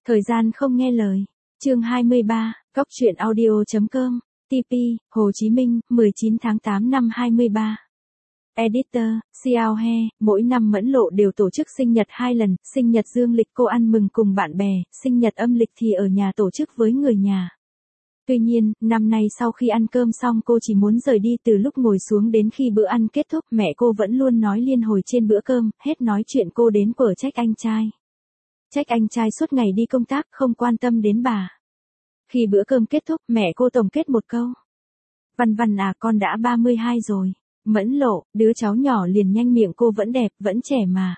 Thời gian không nghe lời. Chương 23, Góc truyện audio.com, TP, Hồ Chí Minh, 19 tháng 8 năm 23. Editor, Xiao He, mỗi năm Mẫn Lộ đều tổ chức sinh nhật 2 lần, sinh nhật dương lịch cô ăn mừng cùng bạn bè, sinh nhật âm lịch thì ở nhà tổ chức với người nhà. Tuy nhiên, năm nay sau khi ăn cơm xong cô chỉ muốn rời đi từ lúc ngồi xuống đến khi bữa ăn kết thúc, mẹ cô vẫn luôn nói liên hồi trên bữa cơm, hết nói chuyện cô đến quở trách anh trai. Trách anh trai suốt ngày đi công tác không quan tâm đến bà. Khi bữa cơm kết thúc, mẹ cô tổng kết một câu. Văn Văn à, con đã 32 rồi. Mẫn Lộ, đứa cháu nhỏ liền nhanh miệng, cô vẫn đẹp, vẫn trẻ mà.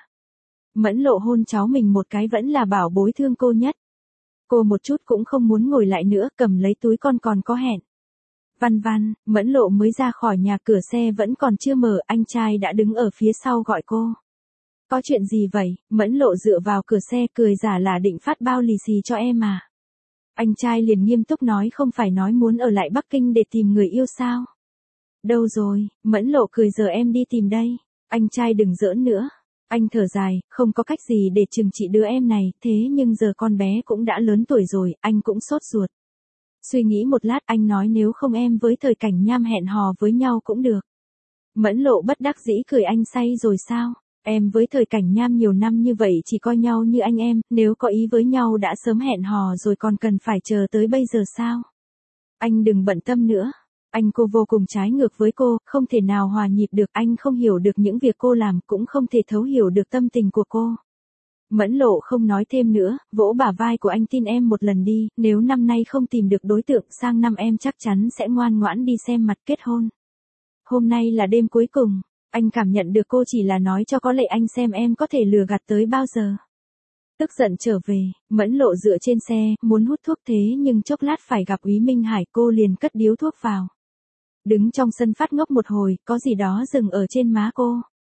Mẫn Lộ hôn cháu mình một cái vẫn là bảo bối thương cô nhất. Cô một chút cũng không muốn ngồi lại nữa, cầm lấy túi con còn có hẹn. Văn Văn, Mẫn Lộ mới ra khỏi nhà, cửa xe vẫn còn chưa mở, anh trai đã đứng ở phía sau gọi cô. Có chuyện gì vậy? Mẫn Lộ dựa vào cửa xe cười giả là định phát bao lì xì cho em à. Anh trai liền nghiêm túc nói, không phải nói muốn ở lại Bắc Kinh để tìm người yêu sao? Đâu rồi? Mẫn Lộ cười, giờ em đi tìm đây. Anh trai đừng giỡn nữa. Anh thở dài, không có cách gì để trừng trị đứa em này, thế nhưng giờ con bé cũng đã lớn tuổi rồi, anh cũng sốt ruột. Suy nghĩ một lát anh nói, nếu không em với Thời Cảnh Nham hẹn hò với nhau cũng được. Mẫn Lộ bất đắc dĩ cười, anh say rồi sao? Em với Thời Cảnh Nham nhiều năm như vậy chỉ coi nhau như anh em, nếu có ý với nhau đã sớm hẹn hò rồi, còn cần phải chờ tới bây giờ sao? Anh đừng bận tâm nữa. Cô vô cùng trái ngược với cô, không thể nào hòa nhịp được, anh không hiểu được những việc cô làm, cũng không thể thấu hiểu được tâm tình của cô. Mẫn Lộ không nói thêm nữa, vỗ bả vai của anh, tin em một lần đi, nếu năm nay không tìm được đối tượng, sang năm em chắc chắn sẽ ngoan ngoãn đi xem mặt kết hôn. Hôm nay là đêm cuối cùng, anh cảm nhận được cô chỉ là nói cho có lệ anh xem em có thể lừa gạt tới bao giờ. Tức giận trở về, Mẫn Lộ dựa trên xe, muốn hút thuốc, thế nhưng chốc lát phải gặp Úy Minh Hải, cô liền cất điếu thuốc vào. Đứng trong sân phát ngốc một hồi, có gì đó dừng ở trên má cô.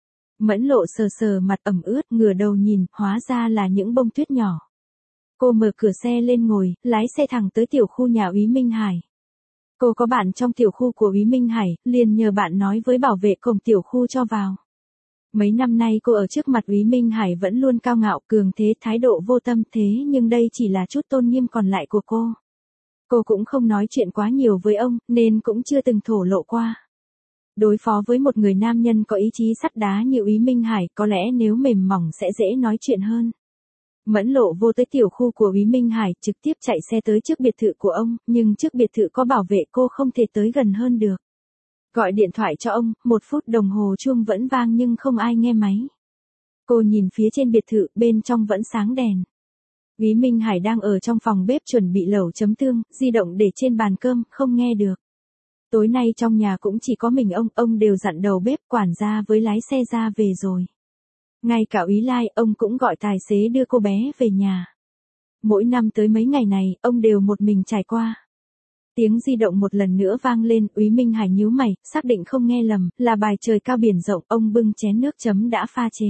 Mẫn Lộ sờ sờ mặt ẩm ướt, ngửa đầu nhìn, hóa ra là những bông tuyết nhỏ. Cô mở cửa xe lên ngồi, lái xe thẳng tới tiểu khu nhà Úy Minh Hải. Cô có bạn trong tiểu khu của Úy Minh Hải, liền nhờ bạn nói với bảo vệ cổng tiểu khu cho vào. Mấy năm nay cô ở trước mặt Úy Minh Hải vẫn luôn cao ngạo, cường thế, thái độ vô tâm, thế nhưng đây chỉ là chút tôn nghiêm còn lại của cô. Cô cũng không nói chuyện quá nhiều với ông, nên cũng chưa từng thổ lộ qua. Đối phó với một người nam nhân có ý chí sắt đá như Úy Minh Hải, có lẽ nếu mềm mỏng sẽ dễ nói chuyện hơn. Mẫn Lộ vô tới tiểu khu của Úy Minh Hải, trực tiếp chạy xe tới trước biệt thự của ông, nhưng trước biệt thự có bảo vệ cô không thể tới gần hơn được. Gọi điện thoại cho ông, 1 phút đồng hồ chuông vẫn vang nhưng không ai nghe máy. Cô nhìn phía trên biệt thự, bên trong vẫn sáng đèn. Úy Minh Hải đang ở trong phòng bếp chuẩn bị lẩu chấm tương, di động để trên bàn cơm, không nghe được. Tối nay trong nhà cũng chỉ có mình ông đều dặn đầu bếp, quản gia với lái xe ra về rồi. Ngay cả Úy Lai, ông cũng gọi tài xế đưa cô bé về nhà. Mỗi năm tới mấy ngày này, ông đều một mình trải qua. Tiếng di động một lần nữa vang lên, Úy Minh Hải nhíu mày, xác định không nghe lầm, là bài Trời Cao Biển Rộng, ông bưng chén nước chấm đã pha chế.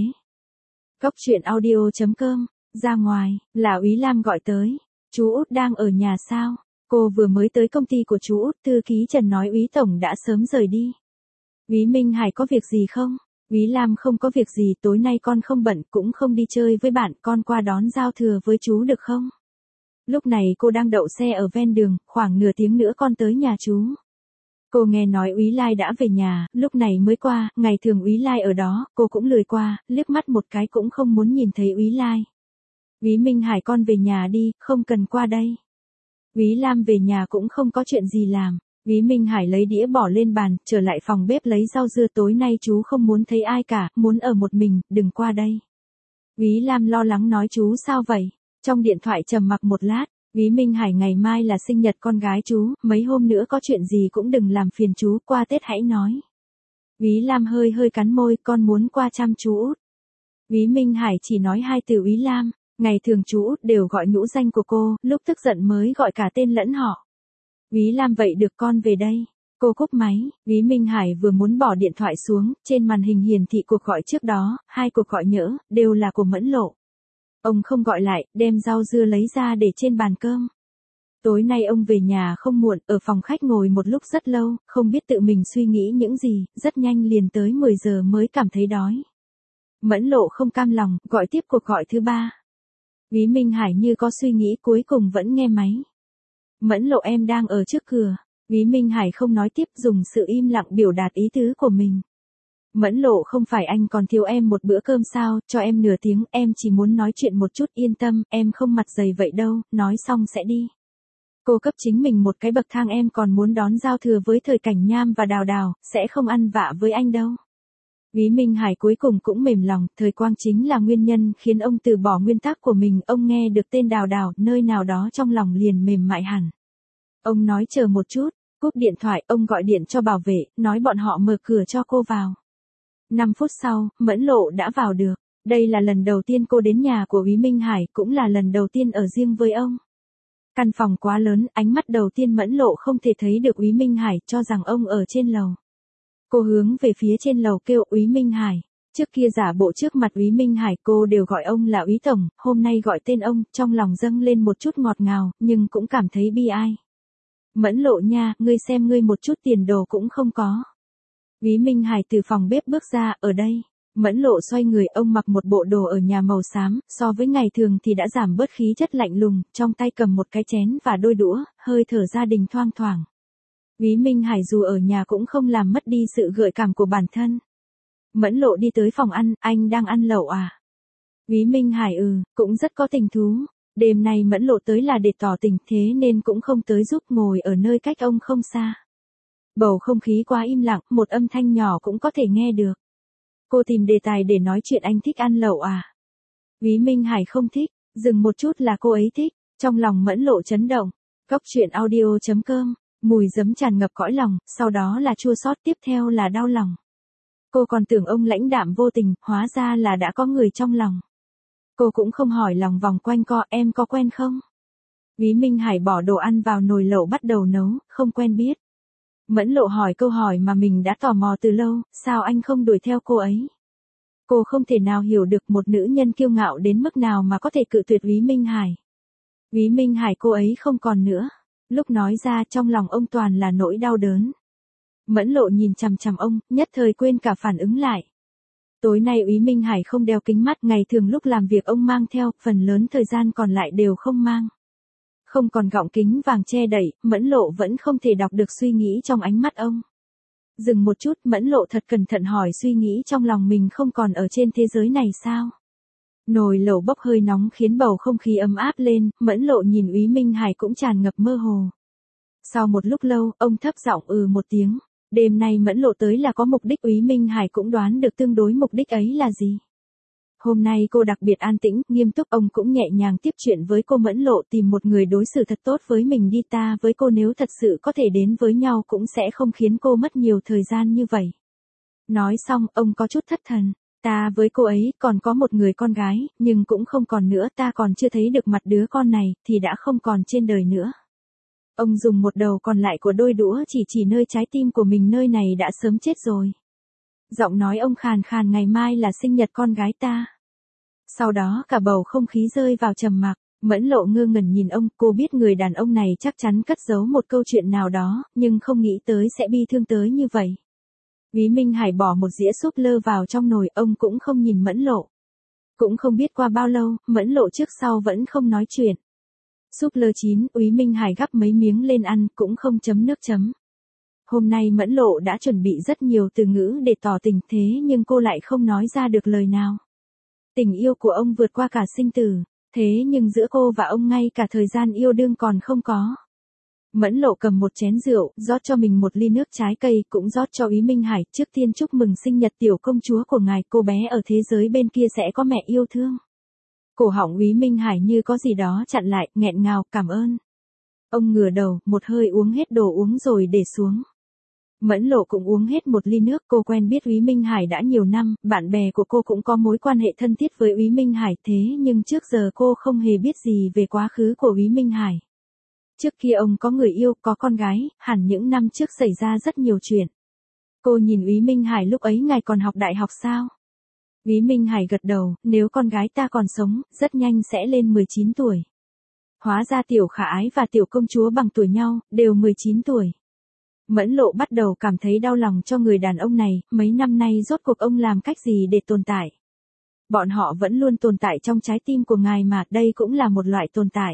Góc truyện audio.com, ra ngoài, là Úy Lam gọi tới. Chú Út đang ở nhà sao? Cô vừa mới tới công ty của chú Út, thư ký Trần nói Úy Tổng đã sớm rời đi. Úy Minh Hải có việc gì không? Úy Lam không có việc gì, tối nay con không bận, cũng không đi chơi với bạn, con qua đón giao thừa với chú được không? Lúc này cô đang đậu xe ở ven đường, khoảng nửa tiếng nữa con tới nhà chú. Cô nghe nói Úy Lai đã về nhà, lúc này mới qua, ngày thường Úy Lai ở đó, cô cũng lười qua, liếc mắt một cái cũng không muốn nhìn thấy Úy Lai. Úy Minh Hải, con về nhà đi, không cần qua đây. Úy Lam về nhà cũng không có chuyện gì làm. Úy Minh Hải lấy đĩa bỏ lên bàn, trở lại phòng bếp lấy rau dưa, tối nay chú không muốn thấy ai cả, muốn ở một mình, đừng qua đây. Úy Lam lo lắng nói, chú sao vậy? Trong điện thoại trầm mặc một lát, Úy Minh Hải, ngày mai là sinh nhật con gái chú, mấy hôm nữa có chuyện gì cũng đừng làm phiền chú, qua Tết hãy nói. Úy Lam hơi hơi cắn môi, con muốn qua chăm chú Út. Úy Minh Hải chỉ nói 2 từ Úy Lam, ngày thường chú Út đều gọi nhũ danh của cô, lúc tức giận mới gọi cả tên lẫn họ. Úy Lam, vậy được, con về đây. Cô cúp máy, Úy Minh Hải vừa muốn bỏ điện thoại xuống, trên màn hình hiển thị cuộc gọi trước đó, 2 cuộc gọi nhỡ, đều là của Mẫn Lộ. Ông không gọi lại, đem rau dưa lấy ra để trên bàn cơm. Tối nay ông về nhà không muộn, ở phòng khách ngồi một lúc rất lâu, không biết tự mình suy nghĩ những gì, rất nhanh liền tới 10 giờ mới cảm thấy đói. Mẫn Lộ không cam lòng, gọi tiếp cuộc gọi thứ 3. Úy Minh Hải như có suy nghĩ cuối cùng vẫn nghe máy. Mẫn Lộ em đang ở trước cửa. Úy Minh Hải không nói tiếp, dùng sự im lặng biểu đạt ý tứ của mình. Mẫn Lộ, không phải anh còn thiếu em một bữa cơm sao, cho em nửa tiếng, em chỉ muốn nói chuyện một chút, yên tâm, em không mặt dày vậy đâu, nói xong sẽ đi. Cô cấp chính mình một cái bậc thang, em còn muốn đón giao thừa với Thời Cảnh Nham và Đào Đào, sẽ không ăn vạ với anh đâu. Úy Minh Hải cuối cùng cũng mềm lòng, Thời Quang chính là nguyên nhân khiến ông từ bỏ nguyên tắc của mình, ông nghe được tên Đào Đào, nơi nào đó trong lòng liền mềm mại hẳn. Ông nói chờ một chút, cúp điện thoại, ông gọi điện cho bảo vệ, nói bọn họ mở cửa cho cô vào. 5 phút sau, Mẫn Lộ đã vào được. Đây là lần đầu tiên cô đến nhà của Úy Minh Hải, cũng là lần đầu tiên ở riêng với ông. Căn phòng quá lớn, ánh mắt đầu tiên Mẫn Lộ không thể thấy được Úy Minh Hải, cho rằng ông ở trên lầu. Cô hướng về phía trên lầu kêu Úy Minh Hải. Trước kia giả bộ trước mặt Úy Minh Hải cô đều gọi ông là Úy Tổng, hôm nay gọi tên ông, trong lòng dâng lên một chút ngọt ngào, nhưng cũng cảm thấy bi ai. Mẫn Lộ nha, ngươi xem ngươi một chút tiền đồ cũng không có. Úy Minh Hải từ phòng bếp bước ra, ở đây. Mẫn Lộ xoay người, ông mặc một bộ đồ ở nhà màu xám, so với ngày thường thì đã giảm bớt khí chất lạnh lùng, trong tay cầm một cái chén và đôi đũa, hơi thở gia đình thoang thoảng. Úy Minh Hải dù ở nhà cũng không làm mất đi sự gợi cảm của bản thân. Mẫn Lộ đi tới phòng ăn, anh đang ăn lẩu à? Úy Minh Hải cũng rất có tình thú. Đêm nay Mẫn Lộ tới là để tỏ tình, thế nên cũng không tới giúp, ngồi ở nơi cách ông không xa. Bầu không khí quá im lặng, một âm thanh nhỏ cũng có thể nghe được. Cô tìm đề tài để nói chuyện, anh thích ăn lẩu à? Úy Minh Hải không thích, dừng một chút là cô ấy thích, trong lòng Mẫn Lộ chấn động. Cốc truyện audio.com, mùi giấm tràn ngập cõi lòng, sau đó là chua xót, tiếp theo là đau lòng. Cô còn tưởng ông lãnh đạm vô tình, hóa ra là đã có người trong lòng. Cô cũng không hỏi lòng vòng quanh co, em có quen không? Úy Minh Hải bỏ đồ ăn vào nồi lẩu bắt đầu nấu, không quen biết. Mẫn Lộ hỏi câu hỏi mà mình đã tò mò từ lâu, sao anh không đuổi theo cô ấy? Cô không thể nào hiểu được một nữ nhân kiêu ngạo đến mức nào mà có thể cự tuyệt Úy Minh Hải. Úy Minh Hải cô ấy không còn nữa. Lúc nói ra trong lòng ông toàn là nỗi đau đớn. Mẫn Lộ nhìn chằm chằm ông, nhất thời quên cả phản ứng lại. Tối nay Úy Minh Hải không đeo kính mắt, ngày thường lúc làm việc ông mang theo, phần lớn thời gian còn lại đều không mang. Không còn gọng kính vàng che đậy, Mẫn Lộ vẫn không thể đọc được suy nghĩ trong ánh mắt ông. Dừng một chút, Mẫn Lộ thật cẩn thận hỏi suy nghĩ trong lòng mình không còn ở trên thế giới này sao? Nồi lẩu bốc hơi nóng khiến bầu không khí ấm áp lên, Mẫn Lộ nhìn Úy Minh Hải cũng tràn ngập mơ hồ. Sau một lúc lâu, ông thấp giọng một tiếng. Đêm nay Mẫn Lộ tới là có mục đích, Úy Minh Hải cũng đoán được tương đối mục đích ấy là gì. Hôm nay cô đặc biệt an tĩnh, nghiêm túc, ông cũng nhẹ nhàng tiếp chuyện với cô. Mẫn Lộ tìm một người đối xử thật tốt với mình đi, ta với cô nếu thật sự có thể đến với nhau cũng sẽ không khiến cô mất nhiều thời gian như vậy. Nói xong, ông có chút thất thần. Ta với cô ấy còn có một người con gái, nhưng cũng không còn nữa, ta còn chưa thấy được mặt đứa con này, thì đã không còn trên đời nữa. Ông dùng một đầu còn lại của đôi đũa chỉ nơi trái tim của mình, nơi này đã sớm chết rồi. Giọng nói ông khàn khàn, ngày mai là sinh nhật con gái ta. Sau đó cả bầu không khí rơi vào trầm mặc. Mẫn Lộ ngơ ngẩn nhìn ông, cô biết người đàn ông này chắc chắn cất giấu một câu chuyện nào đó, nhưng không nghĩ tới sẽ bi thương tới như vậy. Úy Minh Hải bỏ một dĩa súp lơ vào trong nồi, ông cũng không nhìn Mẫn Lộ. Cũng không biết qua bao lâu, Mẫn Lộ trước sau vẫn không nói chuyện. Súp lơ chín, Úy Minh Hải gắp mấy miếng lên ăn, cũng không chấm nước chấm. Hôm nay Mẫn Lộ đã chuẩn bị rất nhiều từ ngữ để tỏ tình, thế nhưng cô lại không nói ra được lời nào. Tình yêu của ông vượt qua cả sinh tử, thế nhưng giữa cô và ông ngay cả thời gian yêu đương còn không có. Mẫn Lộ cầm một chén rượu, rót cho mình một ly nước trái cây, cũng rót cho Úy Minh Hải. Trước tiên chúc mừng sinh nhật tiểu công chúa của ngài, cô bé ở thế giới bên kia sẽ có mẹ yêu thương. Cổ họng Úy Minh Hải như có gì đó chặn lại, nghẹn ngào, cảm ơn. Ông ngửa đầu, một hơi uống hết đồ uống rồi để xuống. Mẫn Lộ cũng uống hết một ly nước, cô quen biết Úy Minh Hải đã nhiều năm, bạn bè của cô cũng có mối quan hệ thân thiết với Úy Minh Hải, thế nhưng trước giờ cô không hề biết gì về quá khứ của Úy Minh Hải. Trước kia ông có người yêu, có con gái, hẳn những năm trước xảy ra rất nhiều chuyện. Cô nhìn Úy Minh Hải, lúc ấy ngài còn học đại học sao? Úy Minh Hải gật đầu, nếu con gái ta còn sống, rất nhanh sẽ lên 19 tuổi. Hóa ra tiểu khả ái và tiểu công chúa bằng tuổi nhau, đều 19 tuổi. Mẫn Lộ bắt đầu cảm thấy đau lòng cho người đàn ông này, mấy năm nay rốt cuộc ông làm cách gì để tồn tại. Bọn họ vẫn luôn tồn tại trong trái tim của ngài mà, đây cũng là một loại tồn tại.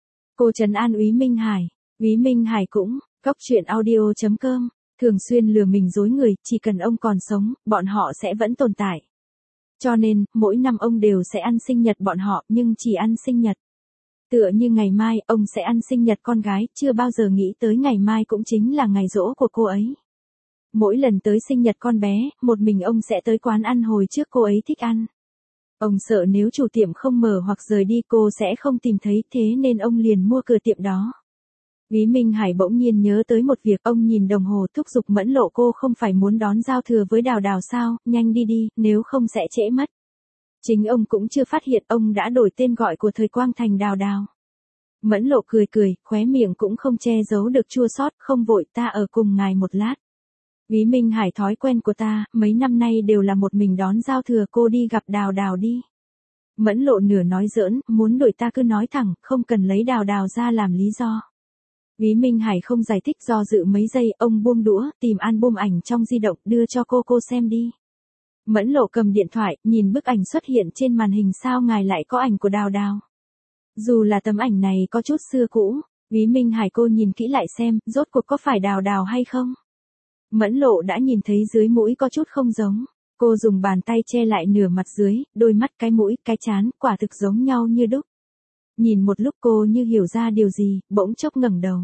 Cô trấn an Úy Minh Hải. Úy Minh Hải cũng, Cóc truyện audio.com, thường xuyên lừa mình dối người, chỉ cần ông còn sống, bọn họ sẽ vẫn tồn tại. Cho nên, mỗi năm ông đều sẽ ăn sinh nhật bọn họ, nhưng chỉ ăn sinh nhật. Tựa như ngày mai, ông sẽ ăn sinh nhật con gái, chưa bao giờ nghĩ tới ngày mai cũng chính là ngày giỗ của cô ấy. Mỗi lần tới sinh nhật con bé, một mình ông sẽ tới quán ăn hồi trước cô ấy thích ăn. Ông sợ nếu chủ tiệm không mở hoặc rời đi cô sẽ không tìm thấy, thế nên ông liền mua cửa tiệm đó. Úy Minh Hải bỗng nhiên nhớ tới một việc, ông nhìn đồng hồ thúc giục Mẫn Lộ, cô không phải muốn đón giao thừa với Đào Đào sao, nhanh đi đi, nếu không sẽ trễ mất. Chính ông cũng chưa phát hiện ông đã đổi tên gọi của thời Quang thành Đào Đào. Mẫn Lộ cười cười, khóe miệng cũng không che giấu được chua xót, không vội, ta ở cùng ngài một lát. Úy Minh Hải, thói quen của ta, mấy năm nay đều là một mình đón giao thừa, cô đi gặp Đào Đào đi. Mẫn Lộ nửa nói giỡn, muốn đuổi ta cứ nói thẳng, không cần lấy Đào Đào ra làm lý do. Úy Minh Hải không giải thích, do dự mấy giây, ông buông đũa, tìm album ảnh trong di động, đưa cho cô xem đi. Mẫn Lộ cầm điện thoại, nhìn bức ảnh xuất hiện trên màn hình, sao ngài lại có ảnh của Đào Đào? Dù là tấm ảnh này có chút xưa cũ, Úy Minh Hải, cô nhìn kỹ lại xem, rốt cuộc có phải Đào Đào hay không? Mẫn Lộ đã nhìn thấy dưới mũi có chút không giống. Cô dùng bàn tay che lại nửa mặt dưới, đôi mắt, cái mũi, cái trán, quả thực giống nhau như đúc. Nhìn một lúc cô như hiểu ra điều gì, bỗng chốc ngẩng đầu.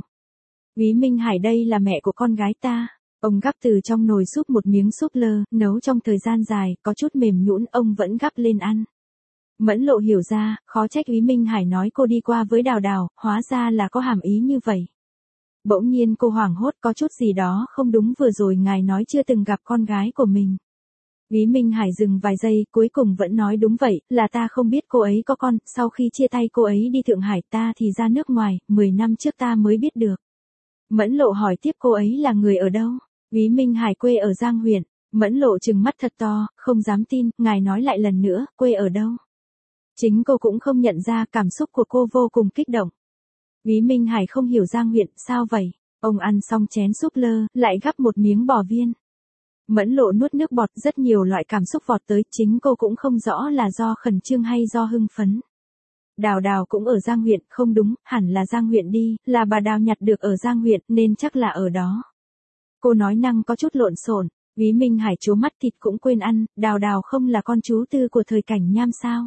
Úy Minh Hải, đây là mẹ của con gái ta. Ông gắp từ trong nồi súp một miếng súp lơ, nấu trong thời gian dài, có chút mềm nhũn, ông vẫn gắp lên ăn. Mẫn Lộ hiểu ra, khó trách Úy Minh Hải nói cô đi qua với Đào Đào, hóa ra là có hàm ý như vậy. Bỗng nhiên cô hoảng hốt, có chút gì đó không đúng, vừa rồi ngài nói chưa từng gặp con gái của mình. Úy Minh Hải dừng vài giây, cuối cùng vẫn nói, đúng vậy, là ta không biết cô ấy có con, sau khi chia tay cô ấy đi Thượng Hải, ta thì ra nước ngoài, 10 năm trước ta mới biết được. Mẫn Lộ hỏi tiếp, cô ấy là người ở đâu? Úy Minh Hải, quê ở Giang huyện. Mẫn Lộ trừng mắt thật to, không dám tin, ngài nói lại lần nữa, quê ở đâu? Chính cô cũng không nhận ra, cảm xúc của cô vô cùng kích động. Úy Minh Hải không hiểu, Giang huyện, sao vậy? Ông ăn xong chén súp lơ, lại gắp một miếng bò viên. Mẫn Lộ nuốt nước bọt, rất nhiều loại cảm xúc vọt tới, chính cô cũng không rõ là do khẩn trương hay do hưng phấn. Đào Đào cũng ở Giang huyện, không đúng, hẳn là Giang huyện đi, là bà Đào nhặt được ở Giang huyện, nên chắc là ở đó. Cô nói năng có chút lộn xộn. Úy Minh Hải trố mắt, thịt cũng quên ăn, Đào Đào không là con chú tư của thời Cảnh Nham sao?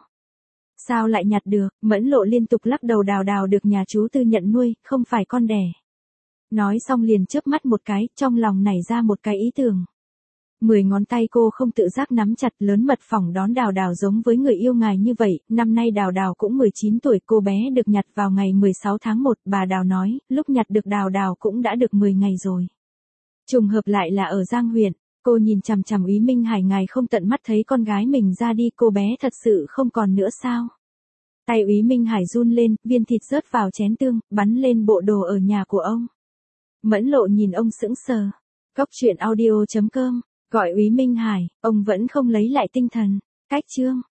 Sao lại nhặt được? Mẫn Lộ liên tục lắc đầu, Đào Đào được nhà chú tư nhận nuôi, không phải con đẻ. Nói xong liền chớp mắt một cái, trong lòng nảy ra một cái ý tưởng. 10 ngón tay cô không tự giác nắm chặt, lớn mật phỏng đón Đào Đào giống với người yêu ngài như vậy, năm nay Đào Đào cũng 19 tuổi, cô bé được nhặt vào ngày 16 tháng 1, bà Đào nói, lúc nhặt được Đào Đào cũng đã được 10 ngày rồi. Trùng hợp lại là ở Giang huyện, cô nhìn chằm chằm Úy Minh Hải, ngài không tận mắt thấy con gái mình ra đi, cô bé thật sự không còn nữa sao? Tay Úy Minh Hải run lên, viên thịt rớt vào chén tương, bắn lên bộ đồ ở nhà của ông. Mẫn Lộ nhìn ông sững sờ. Cóc truyện audio.com, gọi Úy Minh Hải, ông vẫn không lấy lại tinh thần. Cách chương